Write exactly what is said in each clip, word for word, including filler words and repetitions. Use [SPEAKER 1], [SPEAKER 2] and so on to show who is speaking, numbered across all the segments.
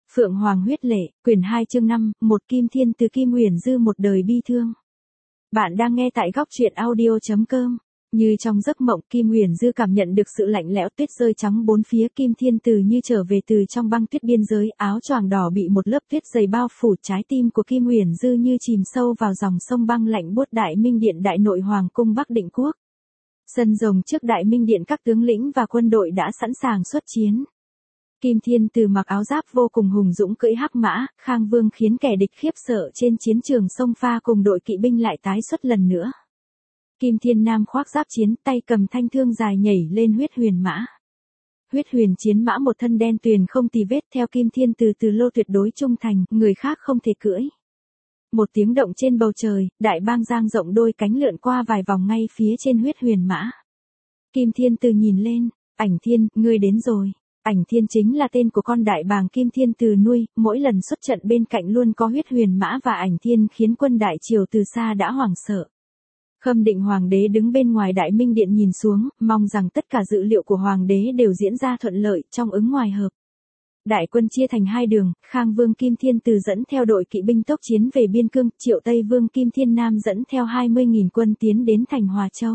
[SPEAKER 1] Phượng Hoàng huyết lệ, quyển hai chương năm, một Kim Thiên từ Kim Uyển Dư một đời bi thương. Bạn đang nghe tại góc truyện audio chấm com. Như trong giấc mộng, Kim Uyển Dư cảm nhận được sự lạnh lẽo, tuyết rơi trắng bốn phía. Kim Thiên Từ như trở về từ trong băng tuyết biên giới, áo choàng đỏ bị một lớp tuyết dày bao phủ, trái tim của Kim Uyển Dư như chìm sâu vào dòng sông băng lạnh buốt. Đại Minh Điện, Đại Nội Hoàng cung Bắc Định Quốc. Sân rồng trước Đại Minh Điện, các tướng lĩnh và quân đội đã sẵn sàng xuất chiến. Kim Thiên Từ mặc áo giáp vô cùng hùng dũng cưỡi hắc mã, Khang Vương khiến kẻ địch khiếp sợ. Trên chiến trường sông Pha cùng đội kỵ binh lại tái xuất lần nữa. Kim Thiên Nam khoác giáp chiến, tay cầm thanh thương dài nhảy lên huyết huyền mã. Huyết huyền chiến mã một thân đen tuyền không tì vết, theo Kim Thiên Từ từ lô tuyệt đối trung thành, người khác không thể cưỡi. Một tiếng động trên bầu trời, đại bang giang rộng đôi cánh lượn qua vài vòng ngay phía trên huyết huyền mã. Kim Thiên Từ nhìn lên, Ảnh Thiên, ngươi đến rồi. Ảnh Thiên chính là tên của con đại bàng Kim Thiên Từ nuôi, mỗi lần xuất trận bên cạnh luôn có huyết huyền mã và Ảnh Thiên, khiến quân đại triều từ xa đã hoảng sợ. Khâm Định Hoàng đế đứng bên ngoài Đại Minh Điện nhìn xuống, mong rằng tất cả dự liệu của Hoàng đế đều diễn ra thuận lợi, trong ứng ngoài hợp. Đại quân chia thành hai đường, Khang Vương Kim Thiên Từ dẫn theo đội kỵ binh tốc chiến về biên cương, Triệu Tây Vương Kim Thiên Nam dẫn theo hai mươi nghìn quân tiến đến thành Hòa Châu.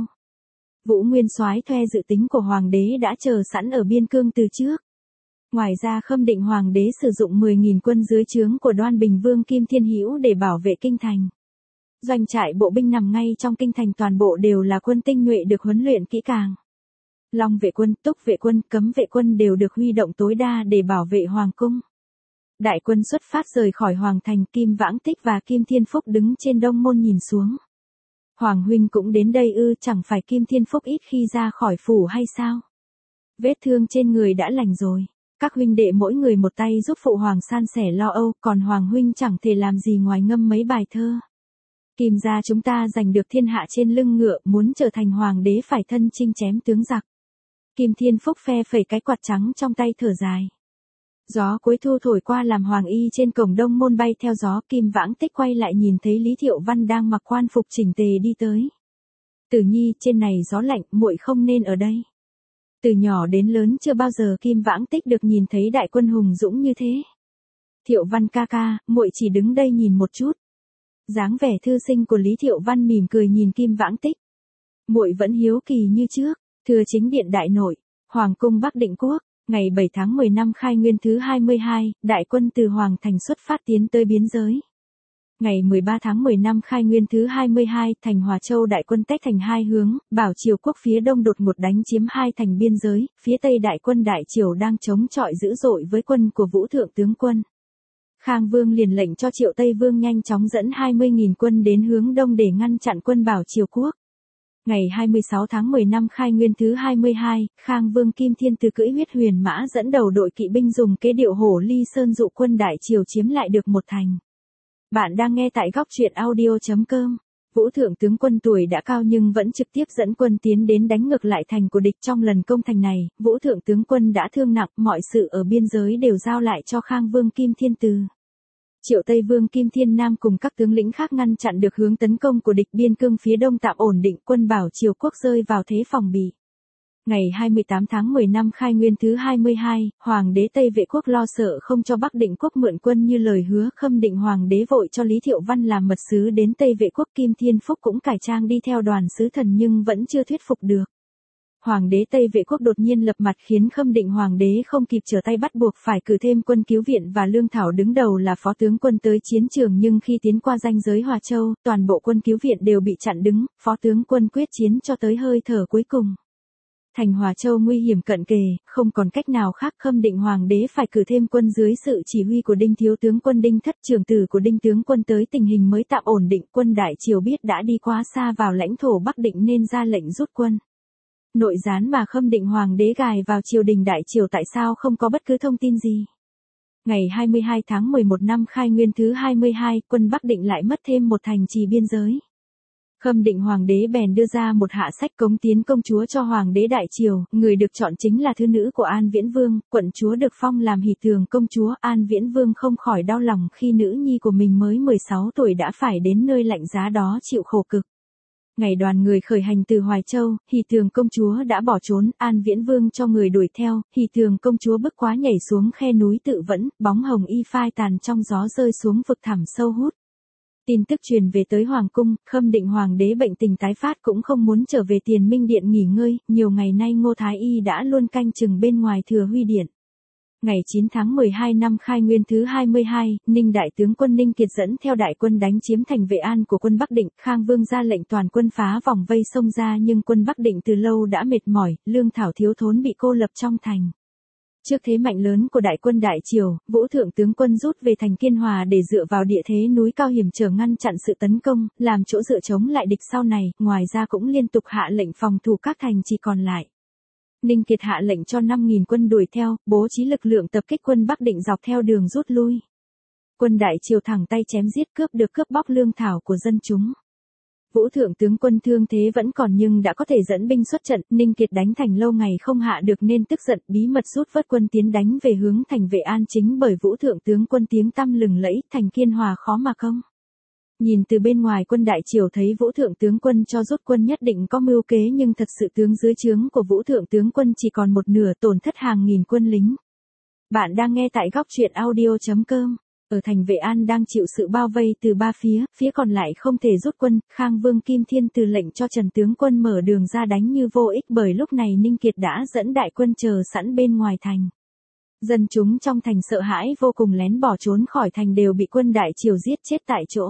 [SPEAKER 1] Vũ Nguyên Soái Thoe dự tính của Hoàng đế đã chờ sẵn ở biên cương từ trước. Ngoài ra Khâm Định Hoàng đế sử dụng mười nghìn quân dưới trướng của Đoan Bình Vương Kim Thiên Hữu để bảo vệ kinh thành. Doanh trại bộ binh nằm ngay trong kinh thành, toàn bộ đều là quân tinh nhuệ được huấn luyện kỹ càng. Long vệ quân, Túc vệ quân, Cấm vệ quân đều được huy động tối đa để bảo vệ hoàng cung. Đại quân xuất phát rời khỏi hoàng thành, Kim Vãng Tích và Kim Thiên Phúc đứng trên đông môn nhìn xuống. Hoàng huynh cũng đến đây ư? Chẳng phải Kim Thiên Phúc ít khi ra khỏi phủ hay sao? Vết thương trên người đã lành rồi. Các huynh đệ mỗi người một tay giúp phụ hoàng san sẻ lo âu, còn hoàng huynh chẳng thể làm gì ngoài ngâm mấy bài thơ. Kim gia chúng ta giành được thiên hạ trên lưng ngựa, muốn trở thành hoàng đế phải thân chinh chém tướng giặc. Kim Thiên Phúc phe phẩy cái quạt trắng trong tay thở dài. Gió cuối thu thổi qua làm hoàng y trên cổng đông môn bay theo gió. Kim Vãng Tích quay lại nhìn thấy Lý Thiệu Văn đang mặc quan phục chỉnh tề đi tới. Tử Nhi, trên này gió lạnh, muội không nên ở đây. Từ nhỏ đến lớn chưa bao giờ Kim Vãng Tích được nhìn thấy đại quân hùng dũng như thế. Thiệu Văn ca ca, muội chỉ đứng đây nhìn một chút. Dáng vẻ thư sinh của Lý Thiệu Văn mỉm cười nhìn Kim Vãng Tích. Muội vẫn hiếu kỳ như trước. Thưa chính điện Đại Nội, Hoàng cung Bắc Định Quốc, ngày bảy tháng mười năm Khai Nguyên thứ hai mươi hai, đại quân từ Hoàng thành xuất phát tiến tới biên giới. Ngày mười ba tháng mười năm Khai Nguyên thứ hai mươi hai, thành Hòa Châu đại quân tách thành hai hướng, Bảo Triều quốc phía đông đột ngột đánh chiếm hai thành biên giới, phía tây đại quân Đại Triều đang chống chọi dữ dội với quân của Vũ Thượng tướng quân. Khang Vương liền lệnh cho Triệu Tây Vương nhanh chóng dẫn hai mươi nghìn quân đến hướng đông để ngăn chặn quân Bảo Triều quốc. Ngày hai mươi sáu tháng mười năm Khai Nguyên thứ hai mươi hai, Khang Vương Kim Thiên Từ cưỡi huyết huyền mã dẫn đầu đội kỵ binh dùng kế điệu hổ ly sơn dụ quân Đại Triều chiếm lại được một thành. Bạn đang nghe tại góc truyện audio chấm com. Vũ Thượng tướng quân tuổi đã cao nhưng vẫn trực tiếp dẫn quân tiến đến đánh ngược lại thành của địch. Trong lần công thành này, Vũ Thượng tướng quân đã thương nặng, mọi sự ở biên giới đều giao lại cho Khang Vương Kim Thiên Từ. Triệu Tây Vương Kim Thiên Nam cùng các tướng lĩnh khác ngăn chặn được hướng tấn công của địch, biên cương phía đông tạm ổn định, quân Bảo Triều quốc rơi vào thế phòng bị. Ngày hai mươi tám tháng mười năm Khai Nguyên thứ hai mươi hai, Hoàng đế Tây Vệ quốc lo sợ không cho Bắc Định quốc mượn quân như lời hứa, Khâm Định Hoàng đế vội cho Lý Thiệu Văn làm mật sứ đến Tây Vệ quốc. Kim Thiên Phúc cũng cải trang đi theo đoàn sứ thần nhưng vẫn chưa thuyết phục được. Hoàng đế Tây Vệ quốc đột nhiên lập mặt khiến Khâm Định Hoàng đế không kịp trở tay, bắt buộc phải cử thêm quân cứu viện và lương thảo. Đứng đầu là phó tướng quân tới chiến trường nhưng khi tiến qua ranh giới Hòa Châu, toàn bộ quân cứu viện đều bị chặn đứng, phó tướng quân quyết chiến cho tới hơi thở cuối cùng. Thành Hòa Châu nguy hiểm cận kề, không còn cách nào khác, Khâm Định Hoàng đế phải cử thêm quân dưới sự chỉ huy của Đinh thiếu tướng quân Đinh Thất, trưởng tử của Đinh tướng quân tới. Tình hình mới tạm ổn định, quân Đại Triều biết đã đi quá xa vào lãnh thổ Bắc Định nên ra lệnh rút quân. Nội gián mà Khâm Định Hoàng đế gài vào triều đình Đại Triều tại sao không có bất cứ thông tin gì. Ngày hai mươi hai tháng mười một năm Khai Nguyên thứ hai mươi hai, quân Bắc Định lại mất thêm một thành trì biên giới. Khâm Định Hoàng đế bèn đưa ra một hạ sách cống tiến công chúa cho Hoàng đế Đại Triều, người được chọn chính là thư nữ của An Viễn Vương, quận chúa được phong làm hỷ tường công chúa. An Viễn Vương không khỏi đau lòng khi nữ nhi của mình mới mười sáu tuổi đã phải đến nơi lạnh giá đó chịu khổ cực. Ngày đoàn người khởi hành từ Hoài Châu, Hỷ Tường công chúa đã bỏ trốn, An Viễn Vương cho người đuổi theo, Hỷ Tường công chúa bức quá nhảy xuống khe núi tự vẫn, bóng hồng y phai tàn trong gió rơi xuống vực thẳm sâu hút. Tin tức truyền về tới Hoàng cung, Khâm Định Hoàng đế bệnh tình tái phát cũng không muốn trở về Tiền Minh Điện nghỉ ngơi, nhiều ngày nay Ngô Thái Y đã luôn canh chừng bên ngoài Thừa Huy Điện. Ngày chín tháng mười hai năm Khai Nguyên thứ hai mươi hai, Ninh đại tướng quân Ninh Kiệt dẫn theo đại quân đánh chiếm thành Vệ An của quân Bắc Định, Khang Vương ra lệnh toàn quân phá vòng vây xông ra nhưng quân Bắc Định từ lâu đã mệt mỏi, lương thảo thiếu thốn bị cô lập trong thành. Trước thế mạnh lớn của đại quân Đại Triều, Vũ thượng tướng quân rút về thành Kiên Hòa để dựa vào địa thế núi cao hiểm trở ngăn chặn sự tấn công, làm chỗ dựa chống lại địch sau này, ngoài ra cũng liên tục hạ lệnh phòng thủ các thành chỉ còn lại. Ninh Kiệt hạ lệnh cho năm nghìn quân đuổi theo, bố trí lực lượng tập kích quân Bắc Định dọc theo đường rút lui. Quân Đại Triều thẳng tay chém giết cướp được cướp bóc lương thảo của dân chúng. Vũ thượng tướng quân thương thế vẫn còn nhưng đã có thể dẫn binh xuất trận, Ninh Kiệt đánh thành lâu ngày không hạ được nên tức giận bí mật rút vớt quân tiến đánh về hướng thành Vệ An chính bởi Vũ thượng tướng quân tiếng tăm lừng lẫy, thành Kiên Hòa khó mà công. Nhìn từ bên ngoài quân Đại Triều thấy Vũ thượng tướng quân cho rút quân nhất định có mưu kế nhưng thật sự tướng dưới trướng của Vũ thượng tướng quân chỉ còn một nửa tổn thất hàng nghìn quân lính. Bạn đang nghe tại góc truyện audio chấm com. Ở thành Vệ An đang chịu sự bao vây từ ba phía, phía còn lại không thể rút quân, Khang Vương Kim Thiên từ lệnh cho Trần tướng quân mở đường ra đánh như vô ích bởi lúc này Ninh Kiệt đã dẫn đại quân chờ sẵn bên ngoài thành. Dân chúng trong thành sợ hãi vô cùng lén bỏ trốn khỏi thành đều bị quân Đại Triều giết chết tại chỗ.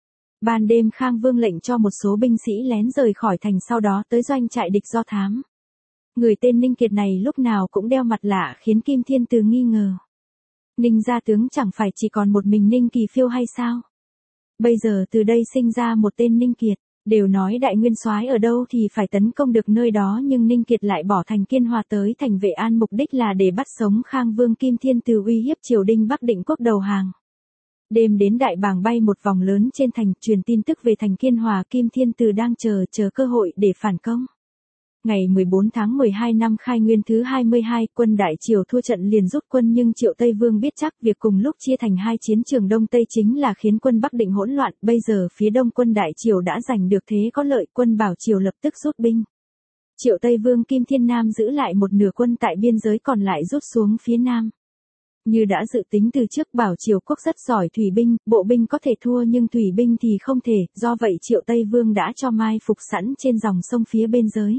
[SPEAKER 1] Ban đêm Khang Vương lệnh cho một số binh sĩ lén rời khỏi thành sau đó tới doanh trại địch do thám. Người tên Ninh Kiệt này lúc nào cũng đeo mặt lạ khiến Kim Thiên Từ nghi ngờ. Ninh gia tướng chẳng phải chỉ còn một mình Ninh Kỳ Phiêu hay sao? Bây giờ từ đây sinh ra một tên Ninh Kiệt, đều nói đại nguyên soái ở đâu thì phải tấn công được nơi đó nhưng Ninh Kiệt lại bỏ thành Kiên Hòa tới thành Vệ An mục đích là để bắt sống Khang Vương Kim Thiên Từ uy hiếp triều đình Bắc Định quốc đầu hàng. Đêm đến đại bàng bay một vòng lớn trên thành truyền tin tức về thành Kiên Hòa Kim Thiên Từ đang chờ chờ cơ hội để phản công. Ngày mười bốn tháng mười hai năm Khai Nguyên thứ hai mươi hai, quân Đại Triều thua trận liền rút quân nhưng Triệu Tây Vương biết chắc việc cùng lúc chia thành hai chiến trường Đông Tây chính là khiến quân Bắc Định hỗn loạn, bây giờ phía Đông quân Đại Triều đã giành được thế có lợi, quân Bảo Triều lập tức rút binh. Triệu Tây Vương Kim Thiên Nam giữ lại một nửa quân tại biên giới còn lại rút xuống phía Nam. Như đã dự tính từ trước Bảo Triều quốc rất giỏi thủy binh, bộ binh có thể thua nhưng thủy binh thì không thể, do vậy Triệu Tây Vương đã cho mai phục sẵn trên dòng sông phía bên giới.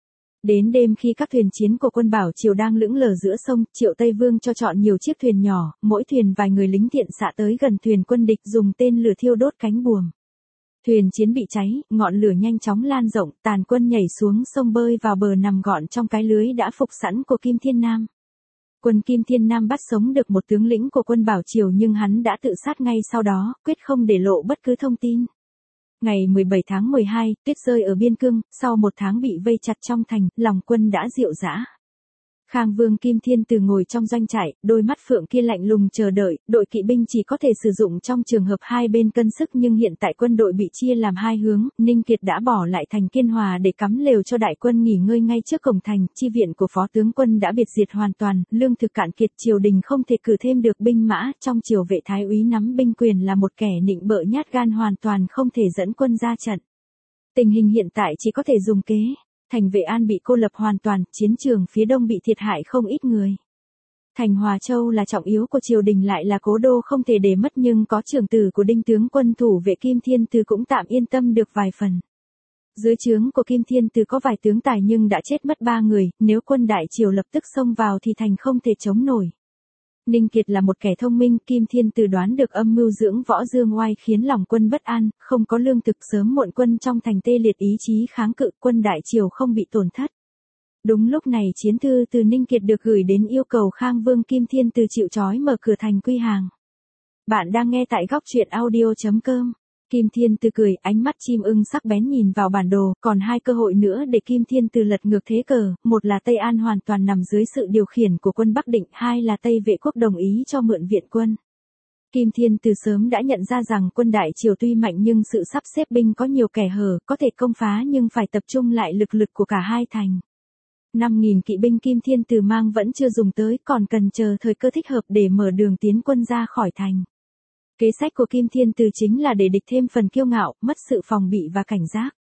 [SPEAKER 1] Đến đêm khi các thuyền chiến của quân Bảo Triều đang lững lờ giữa sông, Triệu Tây Vương cho chọn nhiều chiếc thuyền nhỏ, mỗi thuyền vài người lính thiện xạ tới gần thuyền quân địch dùng tên lửa thiêu đốt cánh buồm. Thuyền chiến bị cháy, ngọn lửa nhanh chóng lan rộng, tàn quân nhảy xuống sông bơi vào bờ nằm gọn trong cái lưới đã phục sẵn của Kim Thiên Nam. Quân Kim Thiên Nam bắt sống được một tướng lĩnh của quân Bảo Triều nhưng hắn đã tự sát ngay sau đó, quyết không để lộ bất cứ thông tin. Ngày mười bảy tháng mười hai, tuyết rơi ở Biên Cương, sau một tháng bị vây chặt trong thành, lòng quân đã rệu rã. Khang Vương Kim Thiên Từ ngồi trong doanh trại, đôi mắt phượng kia lạnh lùng chờ đợi, đội kỵ binh chỉ có thể sử dụng trong trường hợp hai bên cân sức nhưng hiện tại quân đội bị chia làm hai hướng, Ninh Kiệt đã bỏ lại thành Kiên Hòa để cắm lều cho đại quân nghỉ ngơi ngay trước cổng thành, chi viện của phó tướng quân đã biệt diệt hoàn toàn, lương thực cạn kiệt triều đình không thể cử thêm được binh mã, trong triều Vệ thái úy nắm binh quyền là một kẻ nịnh bợ nhát gan hoàn toàn không thể dẫn quân ra trận. Tình hình hiện tại chỉ có thể dùng kế. Thành Vệ An bị cô lập hoàn toàn, chiến trường phía đông bị thiệt hại không ít người. Thành Hòa Châu là trọng yếu của triều đình lại là cố đô không thể để mất nhưng có trưởng tử của đinh tướng quân thủ vệ Kim Thiên Từ cũng tạm yên tâm được vài phần. Dưới trướng của Kim Thiên Từ có vài tướng tài nhưng đã chết mất ba người, nếu quân Đại Triều lập tức xông vào thì thành không thể chống nổi. Ninh Kiệt là một kẻ thông minh, Kim Thiên Từ đoán được âm mưu dưỡng võ dương oai khiến lòng quân bất an, không có lương thực sớm muộn quân trong thành tê liệt ý chí kháng cự, quân Đại Triều không bị tổn thất. Đúng lúc này chiến thư từ Ninh Kiệt được gửi đến yêu cầu Khang Vương Kim Thiên Từ chịu trói mở cửa thành quy hàng. Bạn đang nghe tại góc truyện audio chấm com. Kim Thiên Từ cười, ánh mắt chim ưng sắc bén nhìn vào bản đồ, còn hai cơ hội nữa để Kim Thiên Từ lật ngược thế cờ, một là Tây An hoàn toàn nằm dưới sự điều khiển của quân Bắc Định, hai là Tây Vệ quốc đồng ý cho mượn viện quân. Kim Thiên Từ sớm đã nhận ra rằng quân Đại Triều tuy mạnh nhưng sự sắp xếp binh có nhiều kẻ hở, có thể công phá nhưng phải tập trung lại lực lực của cả hai thành. năm nghìn kỵ binh Kim Thiên Từ mang vẫn chưa dùng tới, còn cần chờ thời cơ thích hợp để mở đường tiến quân ra khỏi thành. Kế sách của Kim Thiên Từ chính là để địch thêm phần kiêu ngạo, mất sự phòng bị và cảnh giác.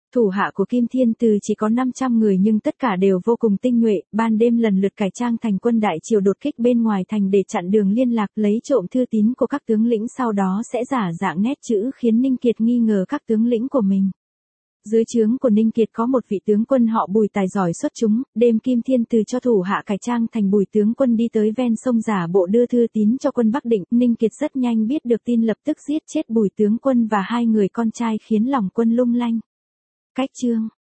[SPEAKER 1] Thủ hạ của Kim Thiên Từ chỉ có năm trăm người nhưng tất cả đều vô cùng tinh nhuệ, ban đêm lần lượt cải trang thành quân đại triều đột kích bên ngoài thành để chặn đường liên lạc, lấy trộm thư tín của các tướng lĩnh, sau đó sẽ giả dạng nét chữ khiến Ninh Kiệt nghi ngờ các tướng lĩnh của mình. Dưới trướng của Ninh Kiệt có một vị tướng quân họ Bùi tài giỏi xuất chúng, đêm Kim Thiên Từ cho thủ hạ cải trang thành Bùi tướng quân đi tới ven sông giả bộ đưa thư tín cho quân Bắc Định, Ninh Kiệt rất nhanh biết được tin, lập tức giết chết Bùi tướng quân và hai người con trai khiến lòng quân lung lanh. Cách chương